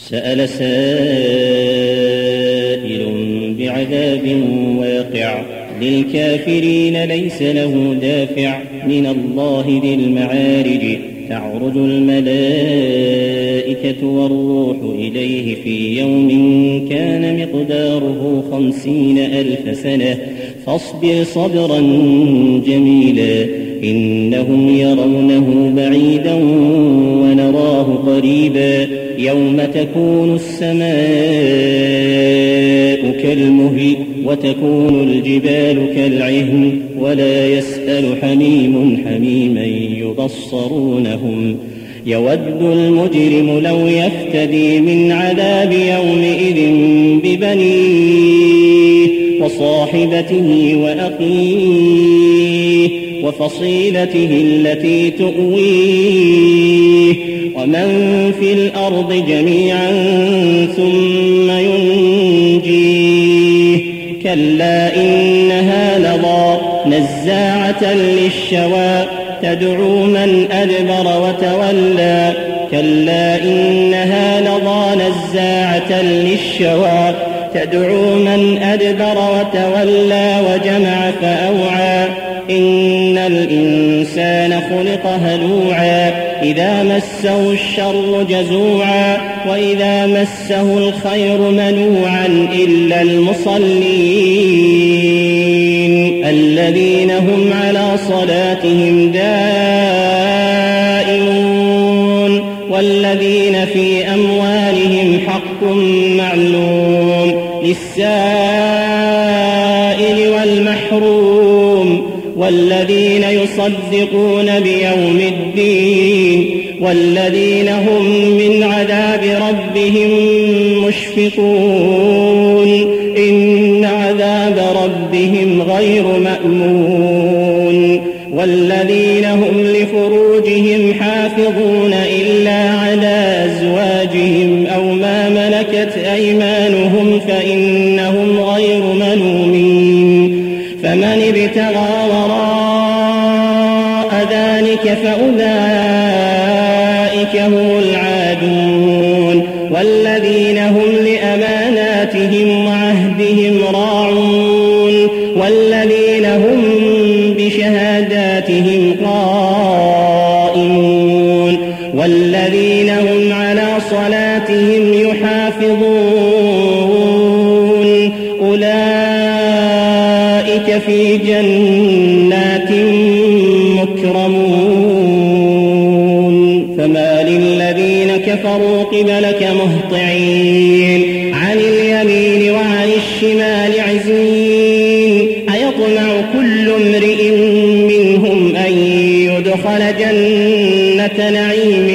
سأل سائل بعذاب واقع للكافرين ليس له دافع من الله ذي المعارج تعرج الملائكة والروح إليه في يوم كان مقداره 50,000 سنة فاصبر صبرا جميلا إنهم يرونه بعيدا ونراه قريبا يوم تكون السماء كالمهل وتكون الجبال كالعهن ولا يسأل حميم حميما يبصرونه يود المجرم لو يفتدي من عذاب يومئذ ببنيه وصاحبته وأخيه وفصيلته التي تؤويه ومن في الأرض جميعا ثم ينجيه كلا إنها لظى نزاعة للشوى تدعو من أدبر وتولى كلا إنها لظى نزاعة للشوى تدعو من أدبر وتولى وجمع فأوعى إن الإنسان خلق هلوعا إذا مسه الشر جزوعا وإذا مسه الخير منوعا إلا المصلين الذين هم على صلاتهم دائمون والذين في أموالهم حق معلوم للسائل والمحروم والذين يصدقون بيوم الدين والذين هم من عذاب ربهم مشفقون إن عذاب ربهم غير مأمون والذين هم لفروجهم حافظون إلا على أزواجهم أو ما ملكت أيمانهم فإنهم غير ملومين فمن ابتغى وراء ذلك فأولئك هم العادون والذين هم لأماناتهم وعهدهم راعون والذين هم بشهاداتهم قائمون والذين هم على صلاتهم يحافظون أولئك في جنات مكرمون فما للذين كفروا قبلك مهطعين عن اليمين وعن الشمال عزين أيطمع كل امرئ منهم أن يدخل جنة نعيم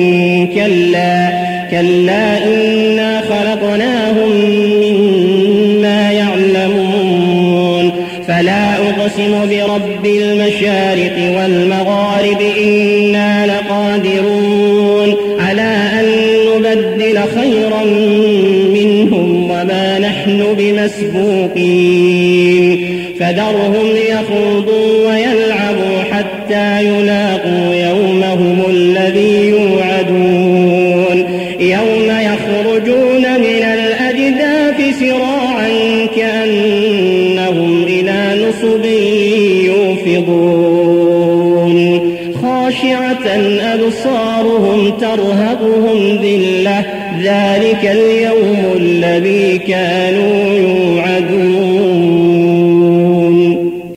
كلا إنا خلقناهم مما يعلمون فلا أقسم برب المشارق والمغارب إنا لقادرون على أن نبدل خيرا منهم وما نحن بمسبوقين فذرهم يخوضوا ويلعبوا حتى يلاقوا يومهم الذي يوعدون يوم يخرجون من الأجداث سراعا كأنهم إلى نصب يوفضون خاشعة أبصارهم ترهقهم ذلة ذلك اليوم الذي كانوا يوعدون